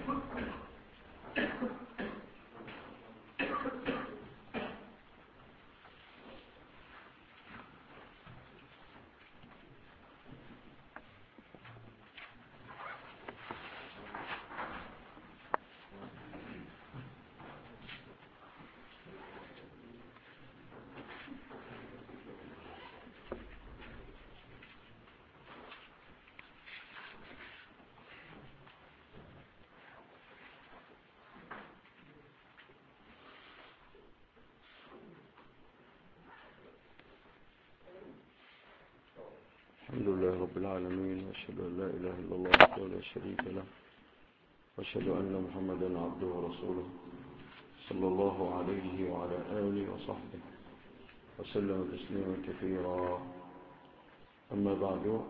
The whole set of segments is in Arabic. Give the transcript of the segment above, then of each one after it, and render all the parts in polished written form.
الحمد لله رب العالمين، وأشهد أن لا إله إلا الله وحده لا شريك له، وأشهد أن محمدا عبده ورسوله صلى الله عليه وعلى آله وصحبه وسلم تسليما كثيرا. أما بعد،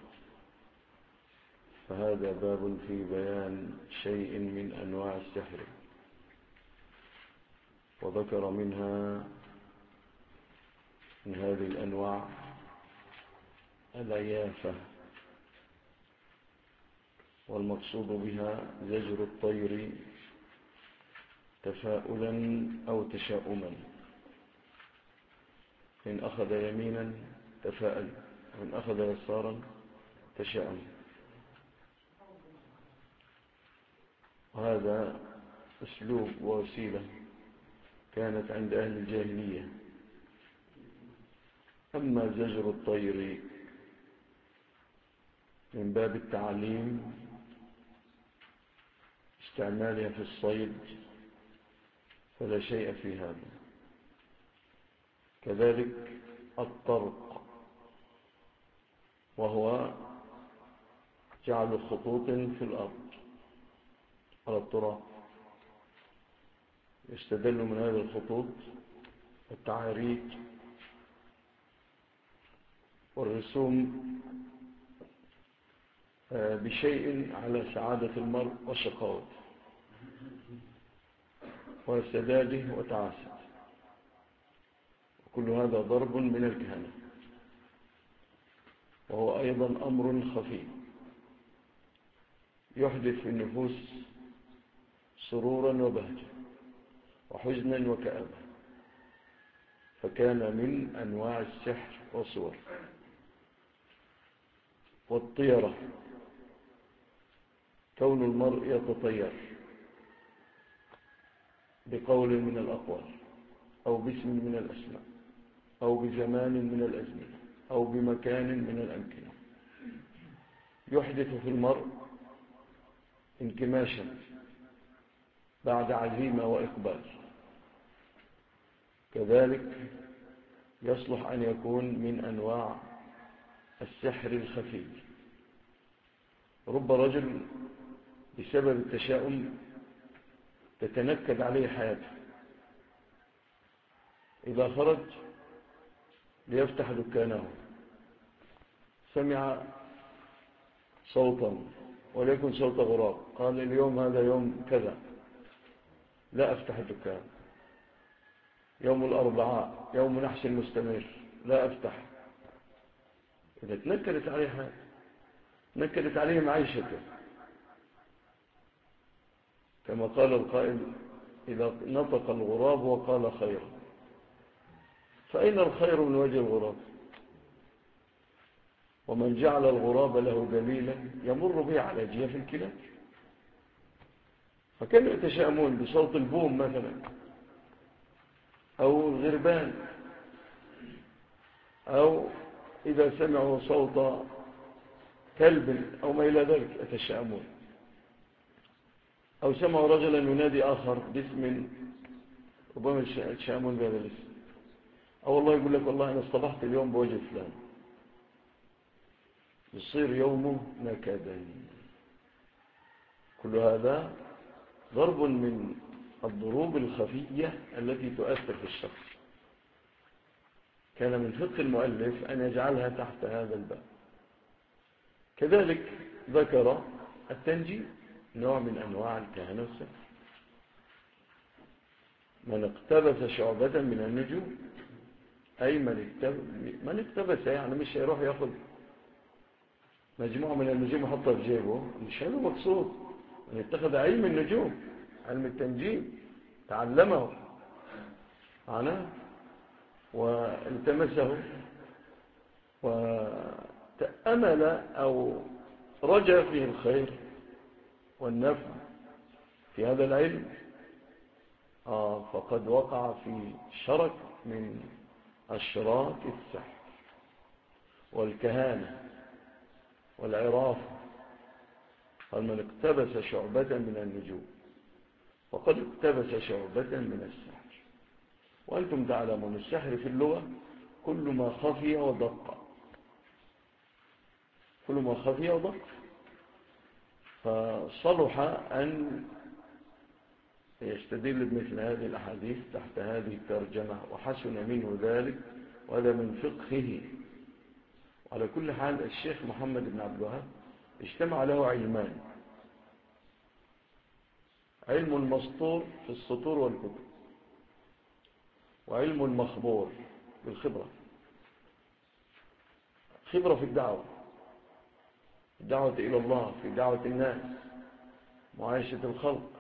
فهذا باب في بيان شيء من أنواع السحر، وذكر منها من هذه الأنواع العيافة، والمقصود بها زجر الطير تفاؤلا أو تشاؤما، إن أخذ يمينا تفاءل، وإن أخذ يسارا تشاؤم. وهذا أسلوب ووسيلة كانت عند أهل الجاهلية. أما زجر الطير من باب التعليم، استعمالها في الصيد، فلا شيء في هذا. كذلك الطرق، وهو جعل خطوط في الأرض على التراب، يستدل من هذه الخطوط التعاريج والرسوم بشيء على سعادة المرء وشقاوته وسداده وتعاسته، وكل هذا ضرب من الكهنة، وهو أيضا أمر خفي يحدث في النفوس سرورا وبهجة وحزنا وكآبة، فكان من أنواع السحر والصور. والطيرة كون المرء يتطير بقول من الأقوال، أو باسم من الأسماء، أو بزمان من الأزمنة، أو بمكان من الأمكنة، يحدث في المرء انكماشا بعد عزيمة وإقبال. كذلك يصلح أن يكون من أنواع السحر الخفي. رب رجل بسبب التشاؤم تتنكد عليه حياته، إذا خرج ليفتح دكانه سمع صوتا، وليكن صوت غراب، قال اليوم هذا يوم كذا لا أفتح الدكان، يوم الأربعاء يوم نحس مستمر لا أفتح. إذا تنكدت عليه حياته، نكدت عليه معيشته، كما قال القائل إذا نطق الغراب وقال خيرا، فأين الخير من وجه الغراب؟ ومن جعل الغراب له دليلا يمر به على جيف الكلاب. فكانوا يتشائمون بصوت البوم مثلا، أو الغربان، أو إذا سمعوا صوت كلب أو ما إلى ذلك يتشائمون، أو سمعوا رجلا ينادي آخر باسم ربما يتشائمون بهذا الاسم، أو والله يقول لك والله أنا اصطبحت اليوم بوجه فلان، يصير يومه نكدا. كل هذا ضرب من الضروب الخفية التي تؤثر في الشخص. كان من فقه المؤلف أن يجعلها تحت هذا الباب. كذلك ذكر التنجيم، نوع من أنواع الكهنة والسحر. من اقتبس شعبة من النجوم، أي من اقتبس يعني مش هيروح ياخذ مجموعة من النجوم يحطها في جيبه، مش هذا مقصود، اتخذ علم النجوم، علم التنجيم، تعلمه معناه والتمسه وتأمل أو رجى فيه الخير والنفع في هذا العلم، فقد وقع في شرك من أشراك السحر والكهانة والعراف. قال من اقتبس شعبة من النجوم فقد اقتبس شعبة من السحر. وأنتم تعلمون السحر في اللغة كل ما خفي ودق، كل ما خفي ودق. فصلح أن يستدل بمثل هذه الأحاديث تحت هذه الترجمة، وحسن منه ذلك، وهذا من فقهه. على كل حال الشيخ محمد بن عبد الوهاب اجتمع له علمان: علم المسطور في السطور والكتب، وعلم المخبور بالخبرة، خبرة في الدعوة إلى الله، في دعوة الناس، معايشة الخلق،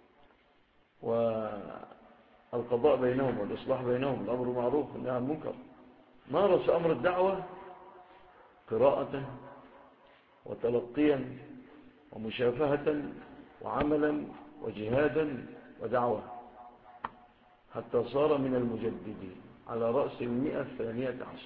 والقضاء بينهم والإصلاح بينهم، الأمر معروف والنهي عن المنكر. مارس أمر الدعوة قراءة وتلقيا ومشافهة وعملا وجهادا ودعوة، حتى صار من المجددين على رأس 112.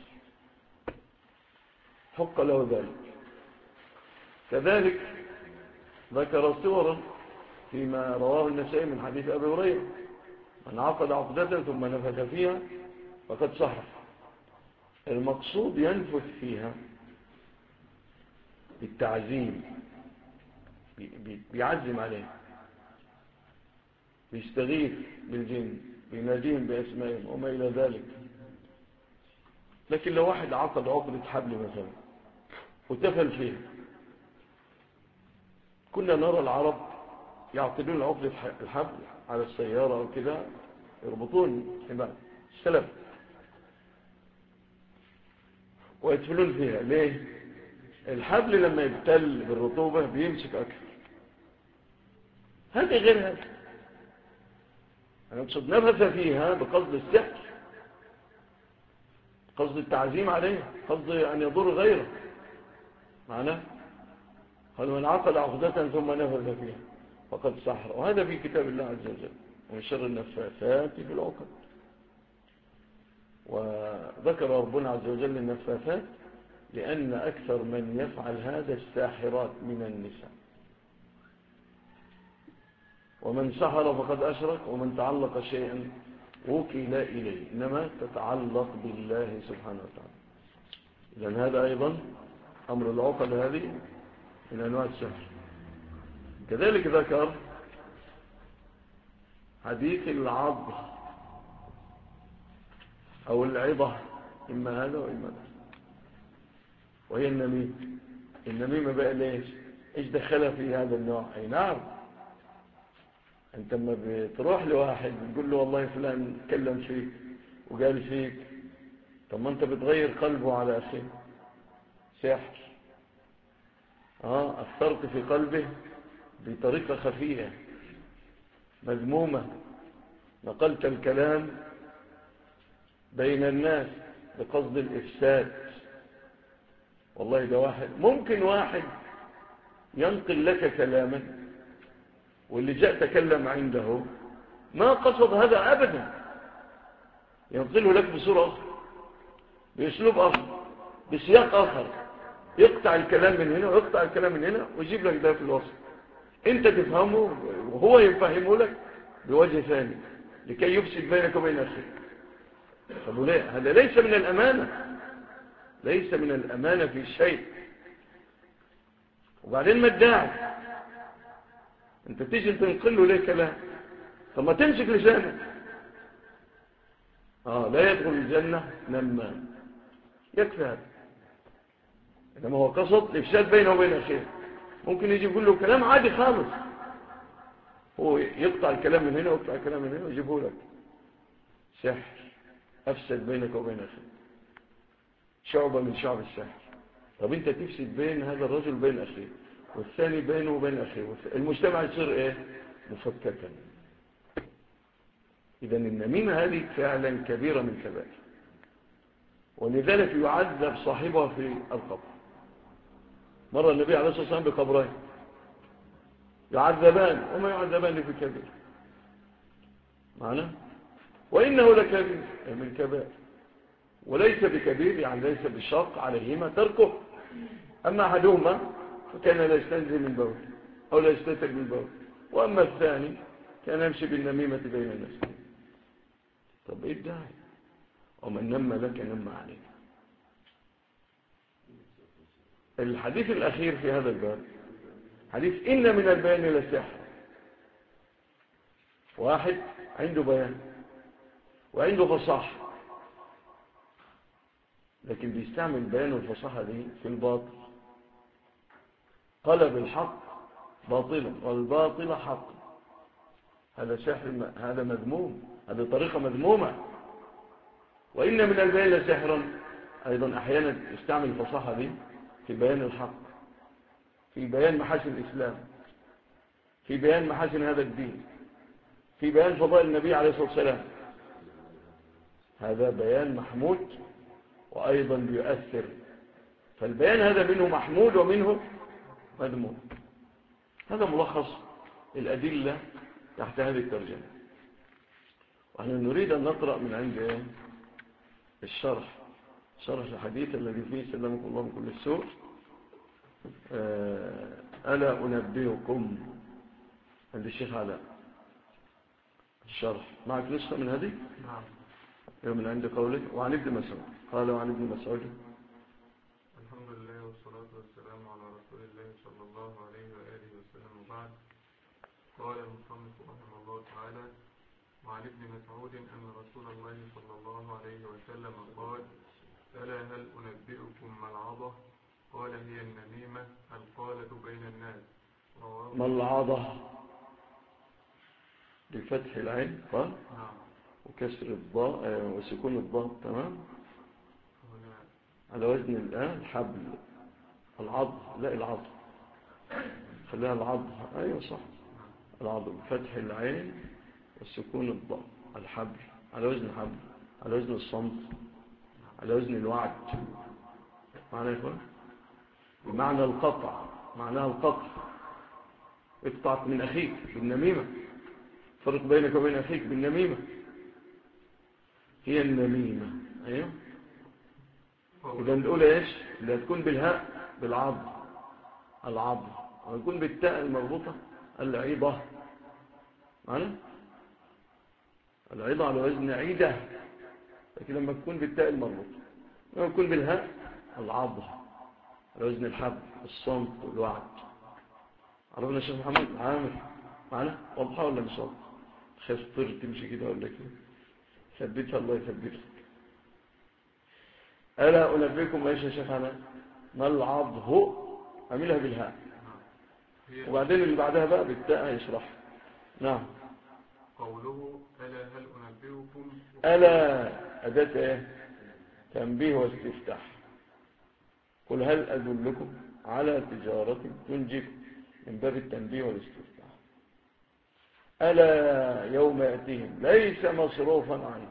حق له ذلك. كذلك ذكر صورا فيما رواه النسائي من حديث أبي هريرة: من عقد عقدة ثم نفث فيها فقد سحر. المقصود ينفث فيها بالتعزيم، بيعزم عليه، بيستغيث بالجن، بيناديهم بأسمائهم وما إلى ذلك. لكن لو واحد عقد عقدة حبل مثلا وتفل فيها، كنا نرى العرب يعقدون عقدة الحبل على السيارة أو كده، يربطون حبال السلف ويدفلون فيها. ليه؟ الحبل لما يبتل بالرطوبة بيمسك أكثر. هذه غير هذا. أنا أقصد نفث فيها بقصد السحر، قصد التعزيم عليه، قصد أن يضر غيره. معناه قال من عقد عقدة ثم نفث فيها فقد سحر. وهذا في كتاب الله عز وجل: ومن شر النفاثات في العقد. وذكر ربنا عز وجل النفاثات لأن أكثر من يفعل هذا الساحرات من النساء. ومن سحر فقد أشرك ومن تعلق شيئا وكل إليه، إنما تتعلق بالله سبحانه وتعالى. إذن هذا أيضا أمر العقد هذه من أنواع السحر. كذلك ذكر حديث العض أو العضة، إما هذا وإما هذا، وهي النميم. النميمة بقى ليش؟ إيش دخلها في هذا النوع؟ أي نعم، أنت لما بتروح لواحد بتقول له والله فلان تكلم فيك وقال فيك، طب ما أنت بتغير قلبه على أخيه. سحر. أثرت في قلبه بطريقة خفية مذمومة، نقلت الكلام بين الناس بقصد الإفساد. والله ده واحد ممكن واحد ينقل لك كلاما واللي جاء تكلم عنده ما قصد هذا أبدا، ينقله لك بصورة أخرى، بأسلوب آخر، بسياق آخر، يقطع الكلام من هنا ويقطع الكلام من هنا ويجيب لك ده في الوسط، انت تفهمه وهو يفهمه لك بوجه ثاني لكي يفسد بينك وبين أخيك. طب ليه؟ هذا ليس من الأمانة، ليس من الأمانة في شيء. وبعدين ما الداعي انت تيجي تنقل له ليه كلام؟ طب ما تمسك لسانك. لا يدخل الجنة نمام، يكفي هذا. إنما هو قصد الإفساد بينه وبين أخيه، ممكن يجي يقول له كلام عادي خالص، هو يقطع الكلام من هنا ويقطع الكلام من هنا ويجيبه لك. سحر أفسد بينك وبين أخيه، شعبة من شعب السحر. طب انت تفسد بين هذا الرجل وبين أخيه، والثاني بينه وبين أخيه، المجتمع يصير إيه؟ مفككا. إذن النميمة هذه فعلا كبيرة من كبائر، ولذلك يعذب صاحبها في القبر. مر النبي عليه الصلاة والسلام بقبرين يعذبان، وما يعذبان في كبير معنا، وإنه لكبير من كبائر، وليس بكبير يعني ليس بالشق عليهما تركه. أما أحدهما فكان لا يستنزل من بول أو لا يستتر من بول، وأما الثاني كان يمشي بالنميمة بين الناس. طب إيه الداعي؟ ومن نم لك نم عليك. الحديث الأخير في هذا الباب حديث إن من البيان للسحر. واحد عنده بيان وعنده فصاحة، لكن بيستعمل البيان والفصاحة دي في الباطل، قلب الحق باطلا والباطل حق. هذا سحر، هذا مذموم، هذه طريقة مذمومة. وإن من البيان لسحرا، أيضا أحيانا يستعمل الفصاحة دي في بيان الحق، في بيان محاسن الإسلام، في بيان محاسن هذا الدين، في بيان فضائل النبي عليه الصلاة والسلام. هذا بيان محمود وأيضا بيؤثر. فالبيان هذا منه محمود ومنه مذموم. هذا ملخص الأدلة تحت هذه الترجمة. ونحن نريد أن نقرأ من عند الشرح، شرح الحديث الذي فيه سلمكم الله من كل السوء. ألا أنبئكم، عند الشيخ علاء الشرح. معك نسخة من هذه؟ نعم. من عند قوله وعن ابن مسعود قال وعن ابن مسعود الحمد لله والصلاة والسلام على رسول الله صلى الله عليه وآله وسلم، وبعد. قال المصنف رحمه الله تعالى: وعن ابن مسعود أن رسول الله صلى الله عليه وسلم قال: ألا هل أنبئكم ما العظة؟ قال: هي النميمة القالة بين الناس. ما العظة؟ بفتح العين قال نعم، وكسر الضاء وسكون الضاء، تمام. على وزن الحبل. العض، لا العض، خليها العض. ايوه صح، العض بفتح العين وسكون الضاء. الحبل على وزن الحبل، على وزن الصمت، على وزن الوعد. معنى يا اخوان بمعنى القطع، معناها القطع. اقطع من اخيك بالنميمة، فرق بينك وبين اخيك بالنميمة. هي النميمة. ايوه. إذا نقول إيش؟ اللي هتكون بالهاء بالعض العض، ويكون بالتاء المربوطة العيضة. معنا العيضة على وزن عيدة، لكن لما تكون بالتاء المربوطة، لما تكون بالهاء العض على وزن الحب، الصمت والوعد. عرفنا الشيخ محمد عامر معنا؟ واضحة ولا مش واضحة؟ خسر تمشي كده ولا كده؟ ثبتها الله يثبتك. ألا أنبئكم إيش يا شيخ أنا؟ ما العضه؟ أعملها بالهاء، وبعدين اللي بعدها بقى بالتاء يشرح. نعم. قوله: ألا هل أنبئكم. ألا أداة إيه؟ تنبيه واستفتاح. قل هل أدلكم على تجارة تنجيكم، من باب التنبيه والاستفتاح. ألا يوم يأتيهم ليس مصروفا عنه،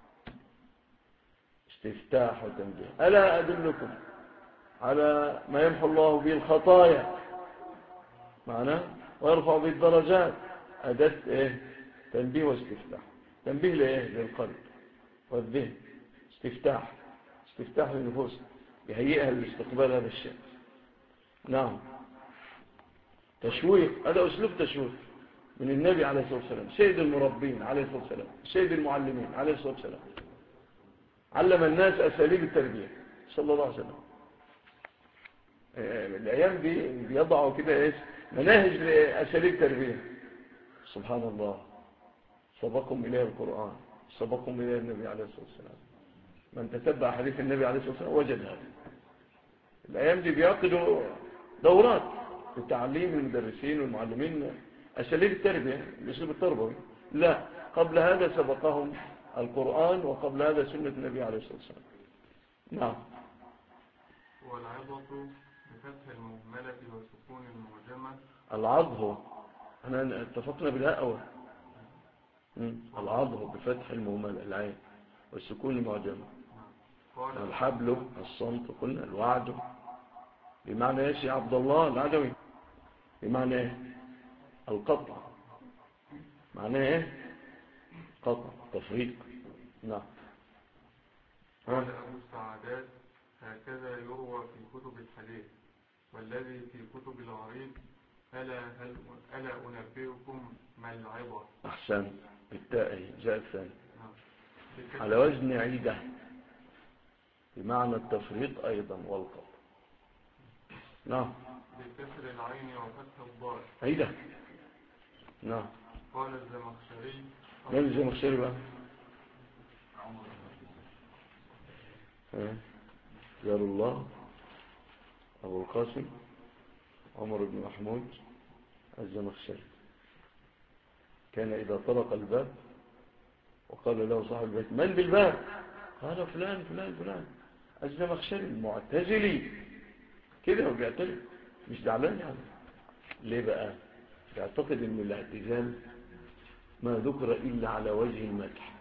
استفتاح وتنبيه. ألا أدلكم على ما يمحو الله به الخطايا معناه ويرفع به الدرجات. أداة إيه؟ تنبيه واستفتاح. تنبيه لإيه؟ للقلب والذهن. استفتاح، استفتاح للنفوس يهيئها لاستقبال هذا الشيء. نعم. تشويق، هذا أسلوب تشويق من النبي عليه الصلاة والسلام، سيد المربين عليه الصلاة والسلام، سيد المعلمين عليه الصلاة والسلام. علم الناس أساليب التربية صلى الله عليه وسلم. الأيام دي بيضعوا كده إيش؟ مناهج لأساليب تربية. سبحان الله. سبقهم إليه القرآن، سبقهم إليه النبي عليه الصلاة والسلام. من تتبع حديث النبي عليه الصلاة والسلام وجد هذا. الأيام دي بيعقدوا دورات لتعليم المدرسين والمعلمين أساليب التربية، الأسلوب التربوي. لا، قبل هذا سبقهم القرآن، وقبل هذا سنة النبي عليه الصلاة والسلام. نعم. والعظة بفتح المهملة وسكون المعجمة. العضه، احنا اتفقنا بالهاء أول. العضه بفتح المهملة العين والسكون المعجمة. الحبل الصمت قلنا. الوعد بمعنى ايش يا عبد الله العدوي؟ بمعنى ايه؟ القطع. معناه ايه؟ قطع، تفريق. نعم. قال أبو السعادات: هكذا يروى في كتب الحديث، والذي في كتب الغريب ألا أنبئكم ما العبر. أحسن. بالتاء جاء الثاني على وزن عيدة بمعنى التفريق أيضا والقطع. نعم. بكسر العين وفتح الضاد عيدة. نعم. قال الزمخشري. من الزمخشري بقى؟ جار الله أبو القاسم عمر بن محمود الزمخشري. كان إذا طرق الباب وقال له صاحب البيت: من بالباب؟ قال: فلان فلان فلان الزمخشري المعتزلي. كده هو بيعترف، مش زعلان يعني. ليه بقى؟ يعتقد ان الاعتزال ما ذكر إلا على وجه المدح.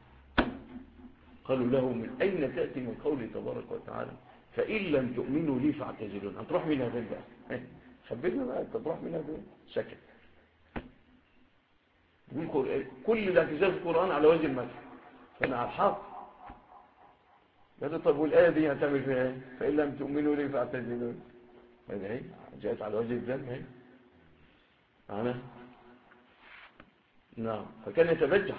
قالوا له: من أين تأتي من قوله تبارك وتعالى فإن لم تؤمنوا لي فاعتزلون؟ هتروح منها فين بقى؟ خبرنا بقى، انت تروح منها فين؟ سكت. كل الاعتزال في القرآن على وجه المدح، فأنا على الحق. قالوا: طب والآية دي هتعمل فيها ايه؟ فإن لم تؤمنوا لي فاعتزلون. هذه هي جاءت على وجه الذم. هي معنا. نعم. فكان يتبجح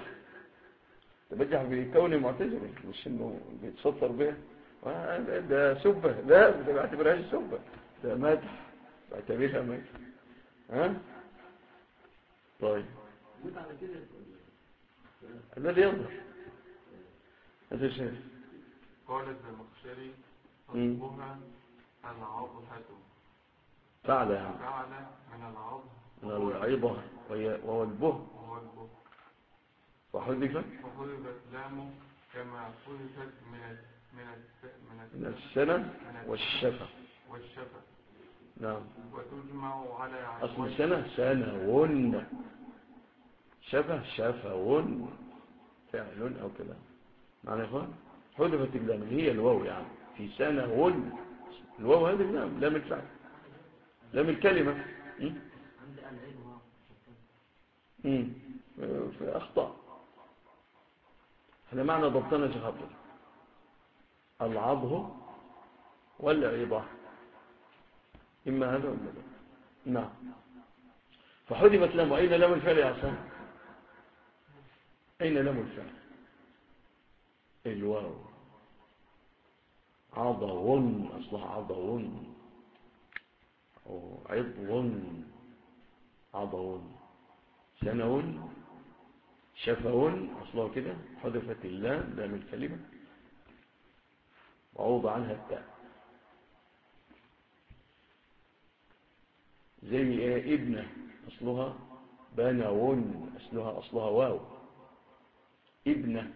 بكونه معتزلي، مش انه بيتصفر به ده سبه. لا، ما بعتبرهاش سبه، ده مدح، بعتبرها مدح. ها طيب. الذي ينظر هذا شيء. قال الزمخشري: أصلها العضحة. فعل يعني. فعل من العضح من العيضة وهو البه. وحذفت لامه كما حذفت من السنة والشفة. نعم. وتجمع على أصل سنة شفة شفون فعل أو كلام. معنى إخوان حذفت اللام اللي هي الواو، يعني في سنة الواو هذه اللام، لام الفعل، لام الكلمة. في أخطاء. هذا معنى ضبطنا شخطر العضه والعيضة، إما هذا ولا لا. نعم. فحذفت لام. أين لام الفعل يا عصام؟ أين لام الفعل؟ الواو. عضون أصلها عضون أو عضون. عضون. سنون شفون أصلها كده. حذفت اللام، لام الكلمة، وعوض عنها التاء. زي ايه؟ ابنة أصلها بنون، أصلها واو. ابنة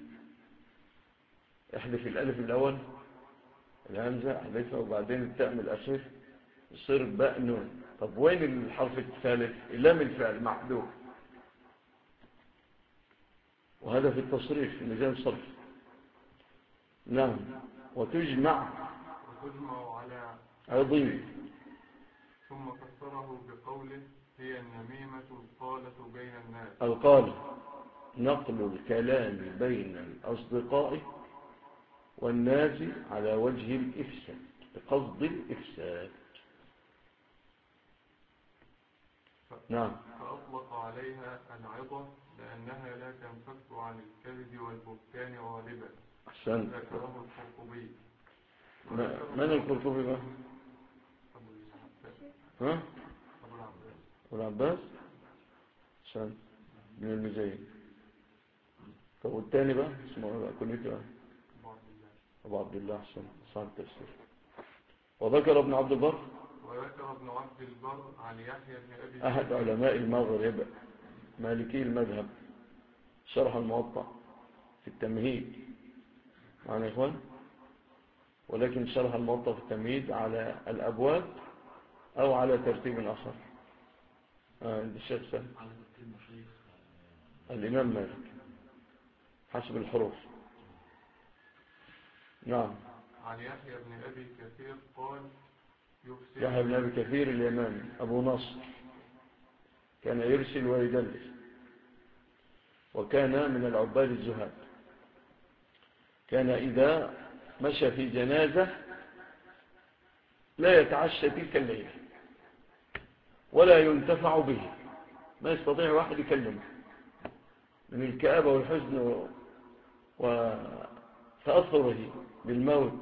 احذف الألف الأول، الهمزة احذفها، وبعدين التاء من الأخير يصير بأنون. طب وين الحرف الثالث؟ لام الفعل محذوف. وهذا في التصريف في ميزان الصرف. نعم. وتجمع على عظيم. ثم فسره بقوله: هي النميمة القالة بين الناس. القالة نقل الكلام بين الأصدقاء والناس على وجه الإفساد، بقصد الإفساد. نعم. فأطلق عليها العظة لأنها لا تنفك عن الكذب والبهتان غالبا. أحسنت. ذكره القرطبي. من القرطبي بقى؟ ها؟ أبو العباس. أحسنت. من المزين. طب والتاني بقى اسمه كنيته بقى؟ أبو عبد الله. أحسن. صعب التفسير. وذكر ابن عبد البر عن يحيى بن أبي أحد علماء المغرب مالكي المذهب، شرح الموطأ في التمهيد. معنا يا إخوان؟ ولكن شرح الموطأ في التمهيد على الأبواب أو على ترتيب آخر؟ عند الشيخ سهل. الإمام مالك حسب الحروف. نعم. عن يحيى بن أبي كثير قال يحيى بن أبي كثير اليماني أبو نصر كان يرسل ويدلس، وكان من العباد الزهاد. كان إذا مشى في جنازة لا يتعشى تلك الليلة ولا ينتفع به، ما يستطيع واحد يكلمه من الكآبة والحزن وتأثره بالموت.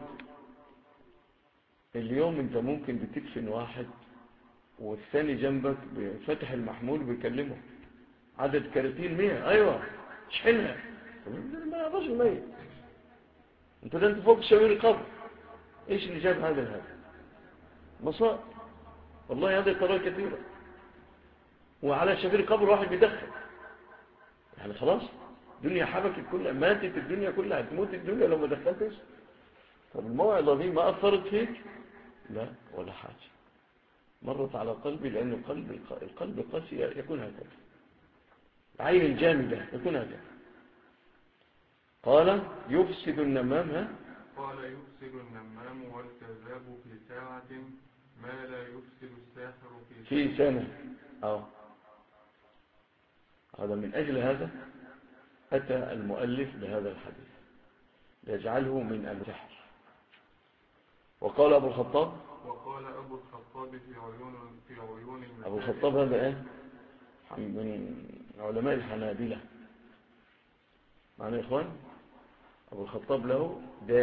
اليوم انت ممكن بتدفن واحد والثاني جنبك بفتح المحمول بيكلمه، عدد كراتين 100، ايوه شحنها، ما رجل ميت، انت فوق شوير القبر. ايش اللي جاب هذا الهدف؟ مصائب والله، هذه طريقة كثيرة. وعلى شفير قبر واحد بيدخل، يعني خلاص الدنيا حبكت كلها، ماتت الدنيا كلها، تموت الدنيا لو ما دخلتش. طب الموعظة دي ما أثرت فيك؟ لا ولا حاجة، مرت على قلبي، لأن القلب قاسي يكون هكذا، العين الجامدة يكون هكذا. قال يفسد النمام قال يفسد النمام والكذاب في ساعة ما لا يفسد الساحر في سنة. هذا من أجل هذا أتى المؤلف بهذا الحديث ليجعله من السحر. وقال أبو الخطاب في عيون أبو الخطاب هذا من علماء الحنابلة معنا يا إخوان. أبو الخطاب له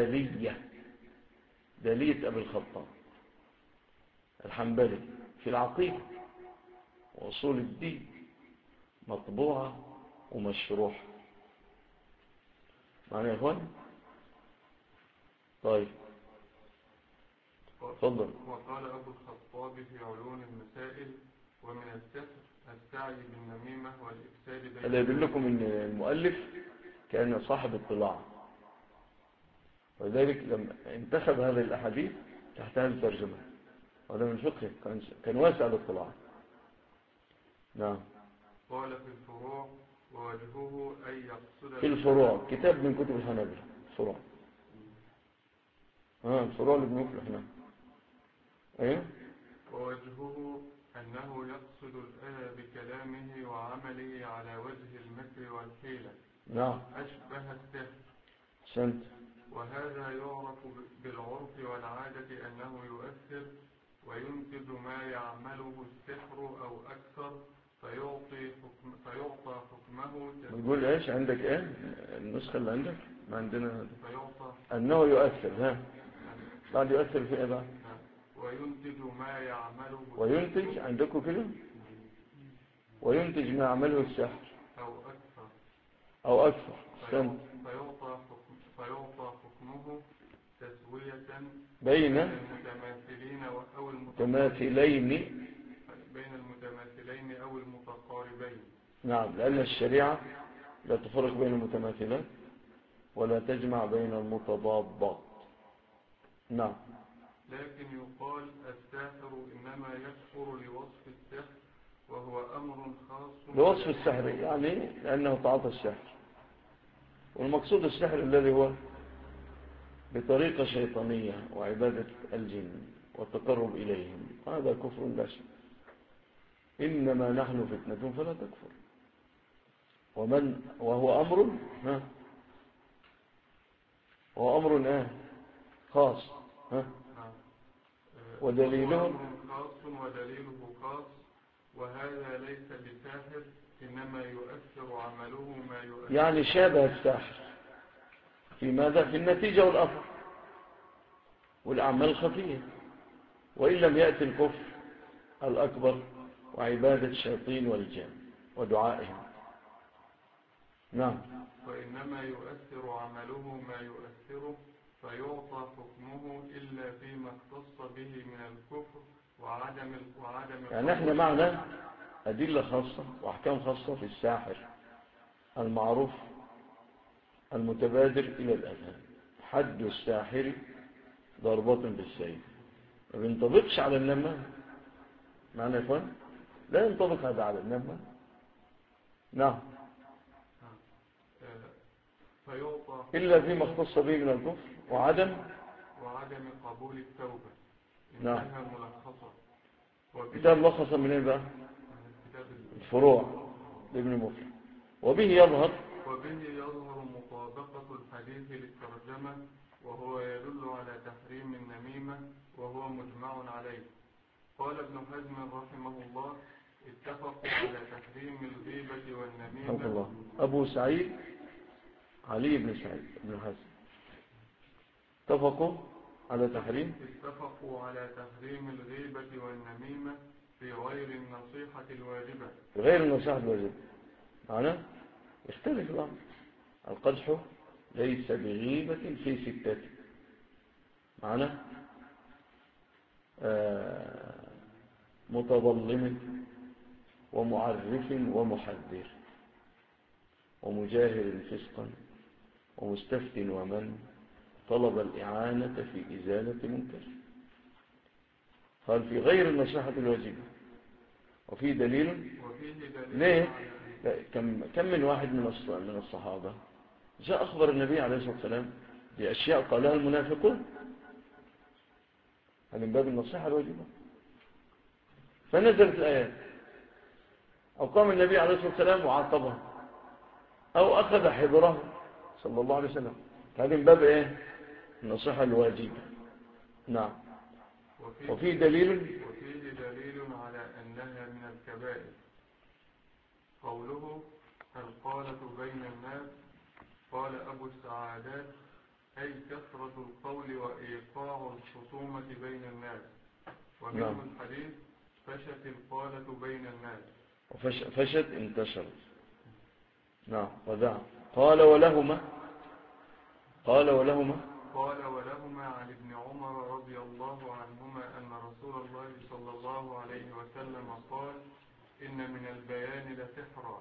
دالية أبو الخطاب الحنبلي في العقيدة وأصول الدين، مطبوعة ومشروحة معنا يا إخوان. طيب تفضل. وقال أبو الخطاب في عيون المسائل ومن السحر السعي بالنميمة والإفساد بين ألا يدل لكم أن المؤلف كان صاحب اطلاع، ولذلك لما انتخب هذه الأحاديث تحت هذه الترجمة، وهذا من فقه، كان واسع الاطلاع. نعم. قال في الفروع ووجهه أن يقصد في الفروع كتاب من كتب الحنابلة، الفروع الفروع اللي بنقول احنا ووجهه أنه يقصد الآية بكلامه وعمله على وجه المكر والحيلة. نعم. أشبه السحر. سنت. وهذا يعرف بالعرف والعادة أنه يؤثر وينتج ما يعمله السحر أو أكثر فيعطى حكمه. بتقول ايش عندك؟ النسخة اللي عندك؟ ما عندنا هذا. أنه يؤثر بعد يؤثر في ايه بقى؟ وينتج ما يعمله. وينتج عندكم كده؟ وينتج ما يعمله السحر أو أكثر. فيعطى حكمه تسوية بين المتماثلين أو المتقاربين. نعم، لأن الشريعة لا تفرق بين المتماثلات ولا تجمع بين المتضادات. نعم. لكن يقال الساحر إنما يكفر لوصف السحر وهو أمر خاص لوصف السحر، يعني لأنه تعاطى السحر، والمقصود السحر الذي هو بطريقة شيطانية وعبادة الجن والتقرب إليهم، هذا كفر لا شك. إنما نحن فتنة فلا تكفر. وهو أمر خاص ودليله خاص. وهذا ليس بساحر إنما يؤثر عمله ما يؤثر، يعني شابه الساحر في ماذا؟ في النتيجة والأثر والأعمال الخفية، وإن لم يأتي الكفر الأكبر وعبادة الشياطين والجن ودعائهم. نعم. وإنما يؤثر عمله ما يؤثره فيعطى حكمه إلا فيما اختص به من الكفر وعدم يعني احنا معنا أدلة خاصة وأحكام خاصة في الساحر المعروف المتبادر إلى الأذهان. حد الساحر ضربة بالسيف، ما بينطبقش على النمام، معنا يا إخوان؟ لا ينطبق هذا على النمى. نعم. إلا فيما اختص به من الكفر وعدم قبول التوبة. نعم. ملخصة. كتاب ملخصا من ايه بقى؟ الفروع لابن مفلح. وبه يظهر مطابقة الحديث للترجمة، وهو يدل على تحريم النميمة وهو مجمع عليه. قال ابن حزم رحمه الله: اتفقوا على تحريم الغيبة والنميمة. الله. أبو سعيد علي بن سعيد بن حزم اتفقوا على تحريم الغيبة والنميمة في غير النصيحة الواجبة. معناه يختلف الأمر. القدح ليس بغيبة في ستته. معناه متظلم ومعرف ومحذر ومجاهر فسقا ومستفت ومن طلب الإعانة في إزالة منكر. قال في غير النصيحة الواجبة. وفيه دليل ليه؟ كم من واحد من الصحابة جاء أخبر النبي عليه الصلاة والسلام بأشياء قالها المنافقون، هذا من باب النصيحة الواجبة. فنزلت الآيات، أو قام النبي عليه الصلاة والسلام وعاقبها، أو أخذ حذره صلى الله عليه وسلم، هذا من باب إيه؟ النصيحة الواجبة. نعم. وفيه دليل على أنها من الكبائر. قوله: القالة بين الناس. قال أبو السعادات: أي كثرة القول وإيقاع الخصومة بين الناس. ومنه الحديث: فشت القالة بين الناس. فشت انتشرت. نعم. ودع. قال ولهما عن ابن عمر رضي الله عنهما أن رسول الله صلى الله عليه وسلم قال: إن من البيان لسحرا.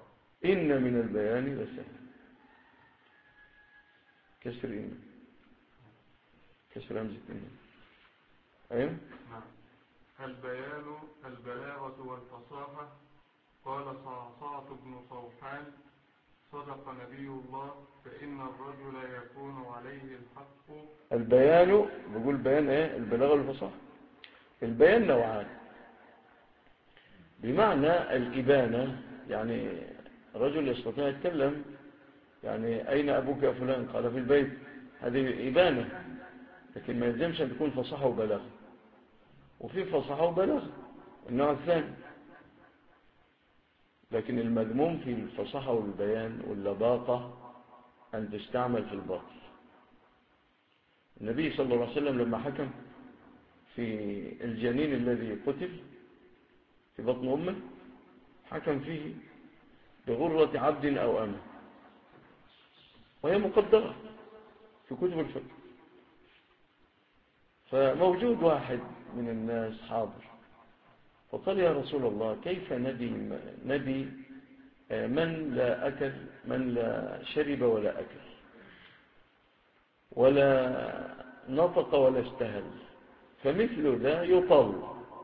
كسر همزة إن. أيوه. نعم. البيان البلاغة والفصاحة. قال صعصعة بن صوحان: صدق نبي الله، فإن الرجل يكون عليه الحق. البيان بيقول بيان ايه؟ البلاغة والفصاحة. البيان نوعان، بمعنى الإبانة، يعني رجل يستطيع يتكلم، يعني أين أبوك يا فلان؟ قال في البيت، هذه إبانة، لكن ما يلزمش أن تكون فصاحة وبلاغة. وفي فصاحة وبلاغة النوع الثاني، لكن المذموم في الفصاحة والبيان واللباقة أن تستعمل في الباطل. النبي صلى الله عليه وسلم لما حكم في الجنين الذي قتل في بطن أمه، حكم فيه بغرة عبد أو أمة، وهي مقدرة في كتب الفقه. فموجود واحد من الناس حاضر، فقال: يا رسول الله، كيف ندي من لا أكل، من لا شرب ولا أكل ولا نطق ولا استهل، فمثل ذا يطل.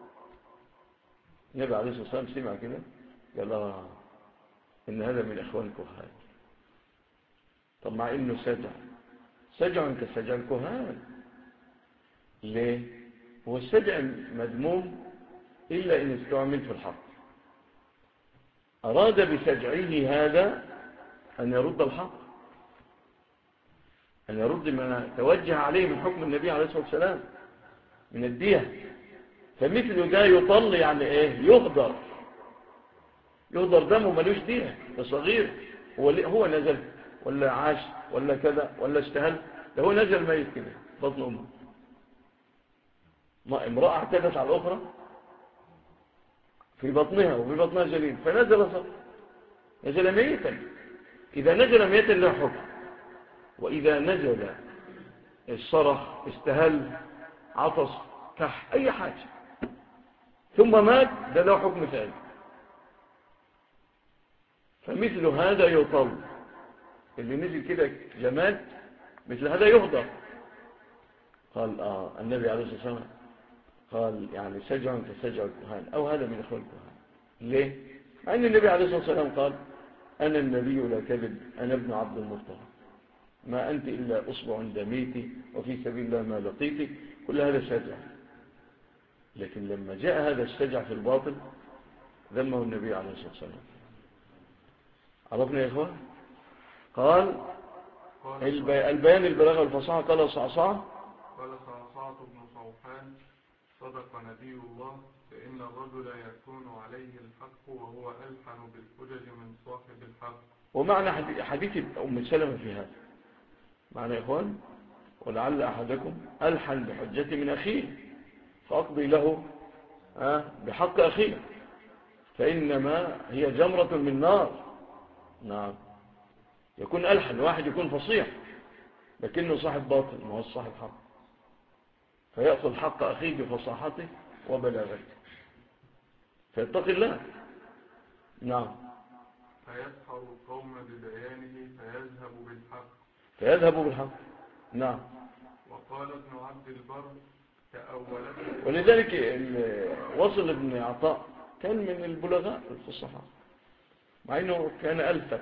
النبي عليه الصلاة والسلام سمع كده قال: لا، إن هذا من إخوان الكهان. طب مع إنه سجع كسجع الكهان. ليه؟ هو السجع مذموم إلا إن استعمل في الحق. أراد بسجعه هذا أن يرد الحق، أن يرد ما توجه عليه من حكم النبي عليه الصلاة والسلام من الدية. فمثل ده يطل، يعني إيه؟ يهدر دمه، ملوش دية، صغير. هو نزل ولا عاش ولا كذا ولا استهل، ده هو نزل ميت كده بطن أمه. امرأة اعتدت على الأخرى في بطنها وفي بطنها جنين، نزل ميتا. إذا نزل ميتا له حكم، وإذا نزل الصرخ، استهل، عطس، كح، أي حاجة ثم مات، ده له حكم ثاني. فمثل هذا يطل، اللي نزل كده جماد مثل هذا يهدر. قال النبي عليه الصلاة والسلام قال يعني سجع كسجع الكهان أو هذا من إخوان الكهان. ليه؟ مع أن النبي عليه الصلاة والسلام قال أنا النبي لا كذب، أنا ابن عبد المطلب، ما أنت إلا أصبع دميتي وفي سبيل الله ما لقيتي، كل هذا سجع. لكن لما جاء هذا السجع في الباطل ذمه النبي عليه الصلاة والسلام. عرفنا يا إخوان؟ قال البيان البلاغة والفصاحة. قال صعصعة بن صوفان صدق نبي الله، فإن الرجل يكون عليه الحق وهو ألحن بالحجج من صاحب الحق. ومعنى حديث أم سلمة في هذا معنى يا إخوان، ولعل أحدكم ألحن بحجة من أخيه فأقضي له بحق أخيه، فإنما هي جمرة من نار. نعم، يكون ألحن، واحد يكون فصيح لكنه صاحب باطل ما هو صاحب حق، فيأخذ حق أخيه بفصاحته وبلاغته فيتقي الله. نعم، فيسحر القوم ببيانه فيذهب بالحق. نعم. وقال ابن عبد البر تأولته، ولذلك وصل ابن عطاء كان من البلغاء الفصحاء، مع أنه كان ألفا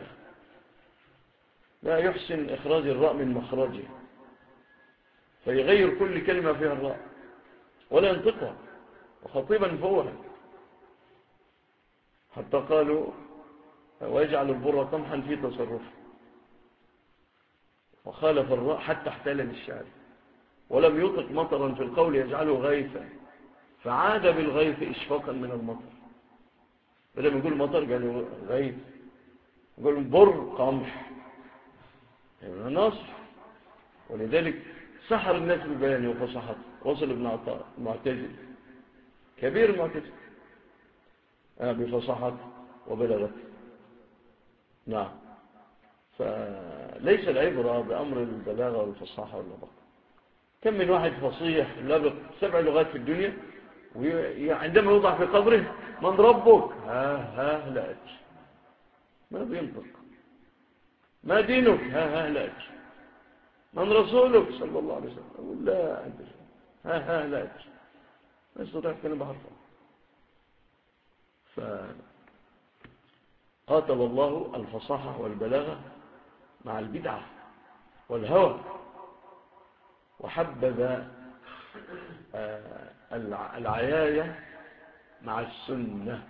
لا يحسن إخراج الراء من مخرجه، فيغير كل كلمة فيها الراء ولا ينطقها، وخطيبا فوها، حتى قالوا ويجعل البر قمحا في تصرفه، وخالف الراء حتى احتال للشعر، ولم يطق مطرا في القول يجعله غيثا، فعاد بالغيث إشفاقا من المطر، بدل ما يقول مطر قالوا غيث، يقول البر قمح، يعني نصر. ولذلك سحر الناس بالبيان وفصحت. وصل ابن عطاء المعتزل كبير المعتزل بفصحت وبلغت. نعم، فليس العبرة بأمر البلاغة والفصاحة واللبق. كم من واحد فصيح لبق 7 لغات في الدنيا، وعندما يوضع في قبره من ربك؟ ها لا أدري، ما بينطق. ما دينك؟ ها لا أدري. من رسولك صلى الله عليه وسلم؟ أقول لا أدري. ها لا أدري. ما يستطيع كلمة حرفا. فقاتل الله الفصاحة والبلاغة مع البدعة والهوى، وحبذ العياية مع السنة.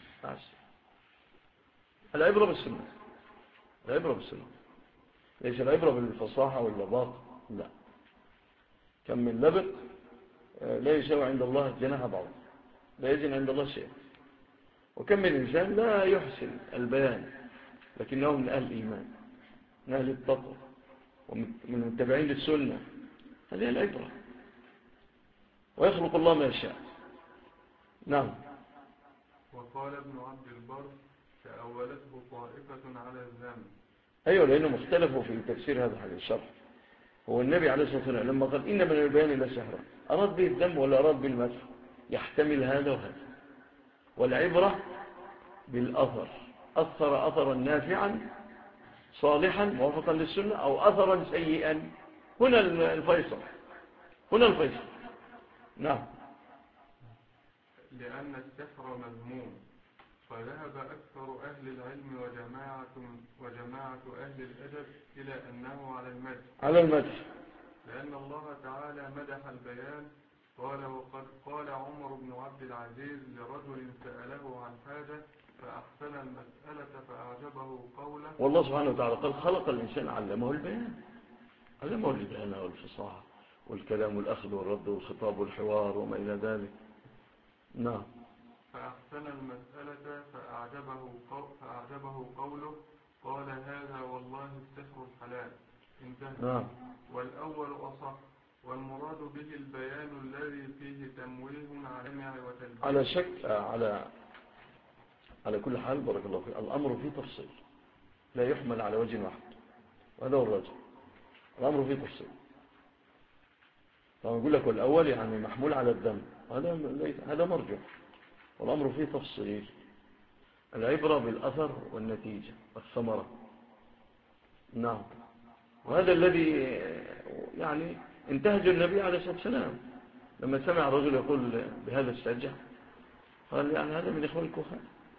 العبرة بالسنة، العبرة بالسنة، ليس العبرة بالفصاحة واللباق. لا، كم من لبق لا يساوي عند الله جناح بعض، لا يزن عند الله شيء. وكم من إنسان لا يحسن البيان لكنه من أهل الإيمان، من أهل التقوى، ومن المتبعين للسنة. هذه العبرة، ويخلق الله ما يشاء. نعم. وقال ابن عبد البر تأولته طائفة على الذنب. أيوة، لأنهم اختلفوا في تفسير هذا الحديث الشرح. هو النبي عليه الصلاة والسلام لما قال إن من البيان لا سحرا، أراد به الذم ولا أراد به المدح؟ يحتمل هذا وهذا. والعبرة بالأثر، أثر أثرا نافعا صالحا موافقا للسنة أو أثرا سيئا. هنا الفيصل، هنا الفيصل. نعم. لأن السحر مذموم، فذهب أكثر أهل العلم وجماعة أهل الأدب إلى أنه على المدح، لأن الله تعالى مدح البيان. قال وقد قال عمر بن عبد العزيز لرجل سأله عن حاجة فأحسن المسألة فأعجبه قوله. والله سبحانه وتعالى قال خلق الإنسان علمه البيان، علمه البيان والفصاحة والكلام والأخذ والرد والخطاب والحوار وما إلى ذلك. نعم. فأحسن المسألة فأعجبه قوله قال هذا والله السحر الحلال. انتهى. نعم. والأول أصح، والمراد به البيان الذي فيه تمويه على جمع وتلبيس. على شك على كل حال بارك الله فيك، الأمر فيه تفصيل لا يحمل على وجه واحد، وهذا هو الراجح. الأمر فيه تفصيل. طبعا أقول لك والأول يعني محمول على الذم، هذا مرجع، والأمر فيه تفصيل. العبرة بالأثر والنتيجة والثمرة. نعم. وهذا الذي يعني انتهج النبي عليه الصلاة والسلام لما سمع الرجل يقول بهذا السجع قال يعني هذا من إخوة الكهان.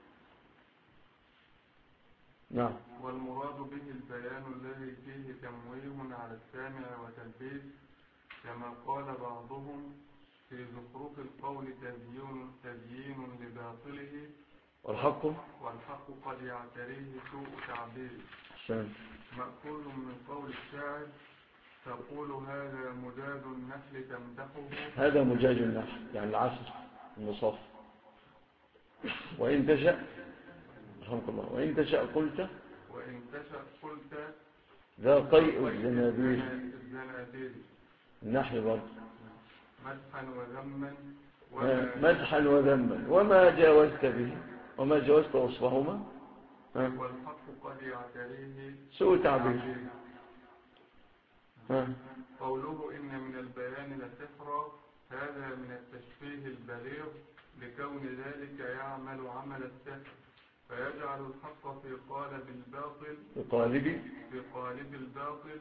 نعم. والمراد به البيان الذي فيه تمويه على السامع وتلبيس، كما قال بعضهم في زخرف القول تزيين لباطله، والحق قد يعتريه سوء تعبير. مأخوذ من قول الشاعر: تقول هذا مجاج النحل تمدحه. هذا مجاج النحل يعني العسل المصف. وإن تشأ رحمك الله، وإن تشأ قلت ذا قيء الزنابير. النحل برضه مدحا وذما وما جاوزت به وما جاوزت وصفهما. والحق قد يعتريه سوء تعبير. قوله إن من البيان لسحرا، هذا من التشبيه البليغ لكون ذلك يعمل عمل السحر، فيجعل الحق في قالب الباطل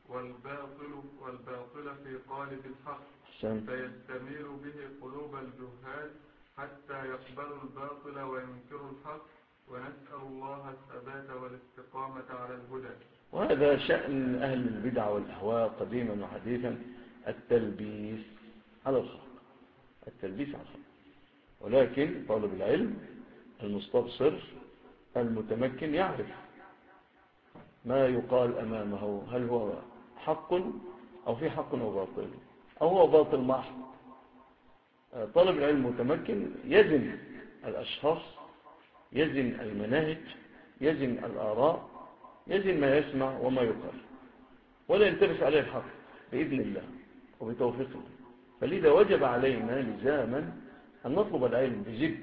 والباطل في قالب الحق، فيستميل به قلوب الجهال حتى يقبلوا الباطل وينكروا الحق، ونسأل الله الثبات والاستقامة على الهدى. وهذا شأن أهل البدع والأهواء قديما وحديثا، التلبيس على الخلق، التلبيس على الخلق. ولكن طالب العلم المستبصر المتمكن يعرف ما يقال أمامه، هل هو حق أو في حق وباطل أو هو باطل محض. طالب العلم المتمكن يزن الأشخاص، يزن المناهج، يزن الآراء، يزن ما يسمع وما يقال، ولا يلتبس عليه الحق بإذن الله وبتوفيق الله. فلذا وجب علينا لزاما أن نطلب العلم بجد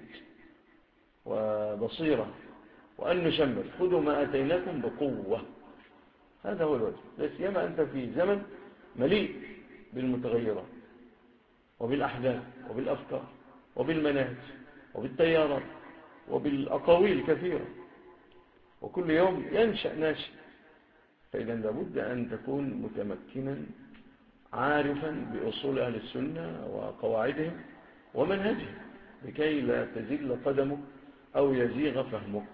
وبصيرة، وأن نشمل خذوا ما أتيناكم بقوة. هذا هو الوجه، لا سيما أنت في زمن مليء بالمتغيرات وبالأحداث وبالأفكار وبالمناهج وبالتيارات وبالأقاويل كثيرة، وكل يوم ينشأ ناشئ. فإذا لابد أن تكون متمكنا عارفا بأصول أهل السنة وقواعدهم ومنهجهم، لكي لا تزل قدمك أو يزيغ فهمك،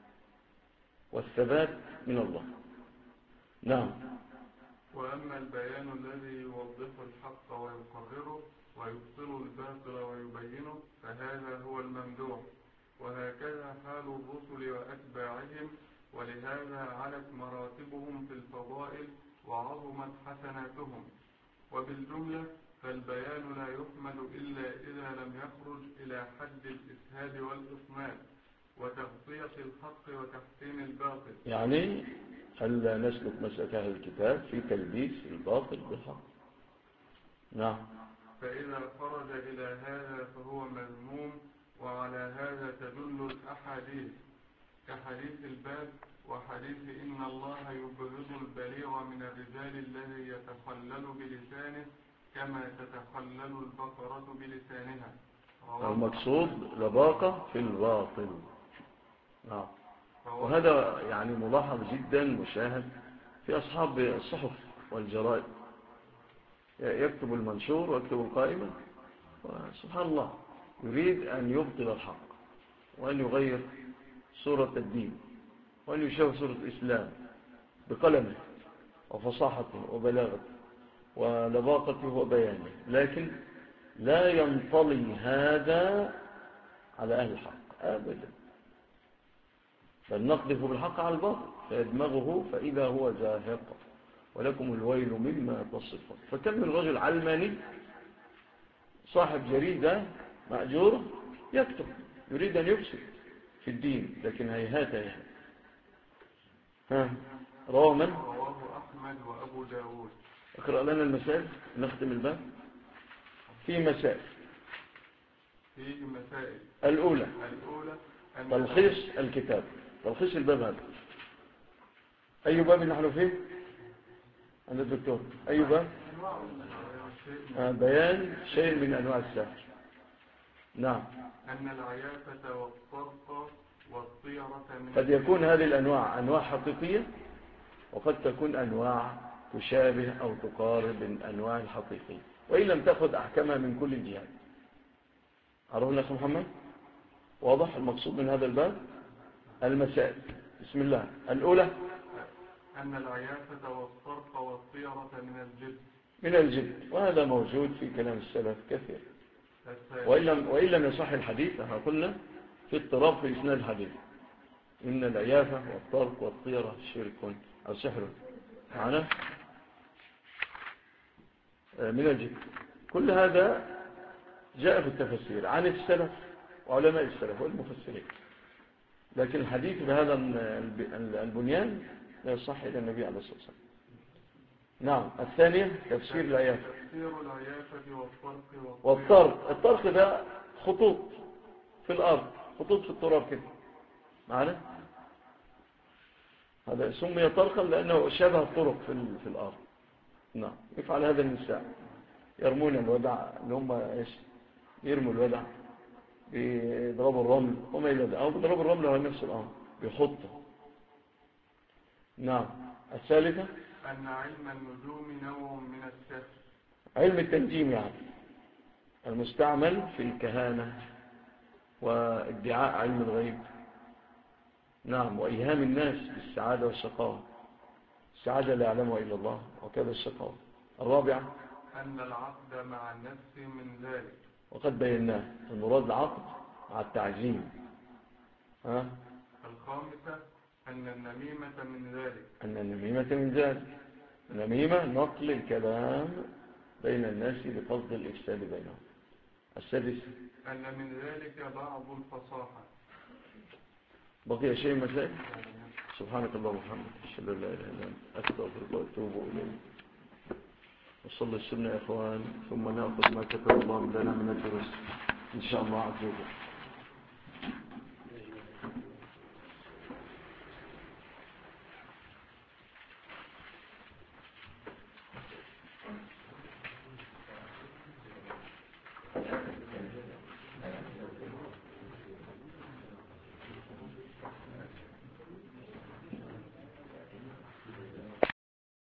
والثبات من الله. نعم. وأما البيان الذي يوضح الحق ويقرره ويبطل الباطل ويبينه، فهذا هو الممدوح، وهكذا حال الرسل وأتباعهم، ولهذا علت مراتبهم في الفضائل وعظمت حسناتهم. وبالجملة فالبيان لا يحمد إلا إذا لم يخرج إلى حد الإسهاب والإصمام وتغطية الحق وتحسين الباطل، يعني ألا نسلك مسلك أهل الكتاب في تلبيس الباطل بالحق. نعم. فإذا خرج إلى هذا فهو مذموم، وعلى هذا تدل الأحاديث كحديث الباب وحديث إن الله يبغض البليغ من الرجال الذي يتخلل بلسانه كما تتخلل البقرة بلسانها. المقصود لباقة في الباطل. نعم. وهذا يعني ملاحظ جدا مشاهد في أصحاب الصحف والجرائد، يكتب المنشور ويكتب القائمة، وسبحان الله يريد أن يبطل الحق وأن يغير صورة الدين وأن يشوه صورة الإسلام بقلمه وفصاحته وبلاغته ولباقته وبيانه، لكن لا ينطلي هذا على أهل الحق أبدا، بل نقذف بالحق على الباطل فيدمغه فإذا هو زاهق، ولكم الويل مما تصفون. فكم من رجل علماني صاحب جريدة مأجورة يكتب يريد أن يفسد في الدين، لكن هيهات. رواه من؟ رواه أحمد وأبو داود. اقرأ لنا المسائل نختم الباب. فيه مسائل الأولى تلخيص الكتاب، تلخيص الباب هذا. أي باب نحن فيه عند الدكتور؟ أي باب؟ بيان شيء من أنواع السحر. نعم. أن العيافة والطرق والطيرة قد يكون هذه الأنواع أنواع حقيقية، وقد تكون أنواع تشابه أو تقارب الأنواع الحقيقية، وإن لم تأخذ أحكامها من كل الجهات. عرفنا يا أخي محمد؟ واضح المقصود من هذا الباب؟ المسائل بسم الله. الأولى أن العيافة والصرف والطيرة من الجد، وهذا موجود في كلام السلف كثير. وإن لم يصح الحديث قلنا في اضطراب في إسناد الحديث، إن العيافة والطرق والطيرة شرك أو سحر معنا من الجد. كل هذا جاء في التفسير عن السلف وعلماء السلف والمفسرين، لكن الحديث بهذا البنيان لا يصح إلى النبي عليه الصلاة والسلام. نعم. الثانية تفسير العيافة والطرق. الطرق ده خطوط في الأرض، خطوط في التراب كده معنا. هذا سمي طرقا لأنه شبه الطرق في الأرض. نعم. يفعل هذا النساء، يرمون الودع اللي هم يرموا الودع، بيضربوا الرمل وما إلى ذلك، أو بيضربوا الرمل على نفس الأمر بيحطه. نعم. الثالثة أن علم النجوم نوع من السحر، علم التنجيم يعني المستعمل في الكهانة وادعاء علم الغيب. نعم. وإيهام الناس بالسعادة والشقاوة، السعادة لا يعلمها إلا الله وكذا الشقاوة. الرابعة أن العقد مع النفس من ذلك، وقد بيناه المراد العقد مع التعزيم. الخامسة أن النميمة من ذلك، النميمة نقل الكلام بين الناس بقصد الإفساد بينهم. السادسة أن من ذلك بعض الفصاحة. بقي شيء مثلا. سبحانك اللهم وبحمدك أشهد أن لا إله إلا أنت أستغفرك وأتوب إليك. وصلوا السنة يا إخوان، ثم نأخذ ما كتب الله لنا من الدروس إن شاء الله عز وجل.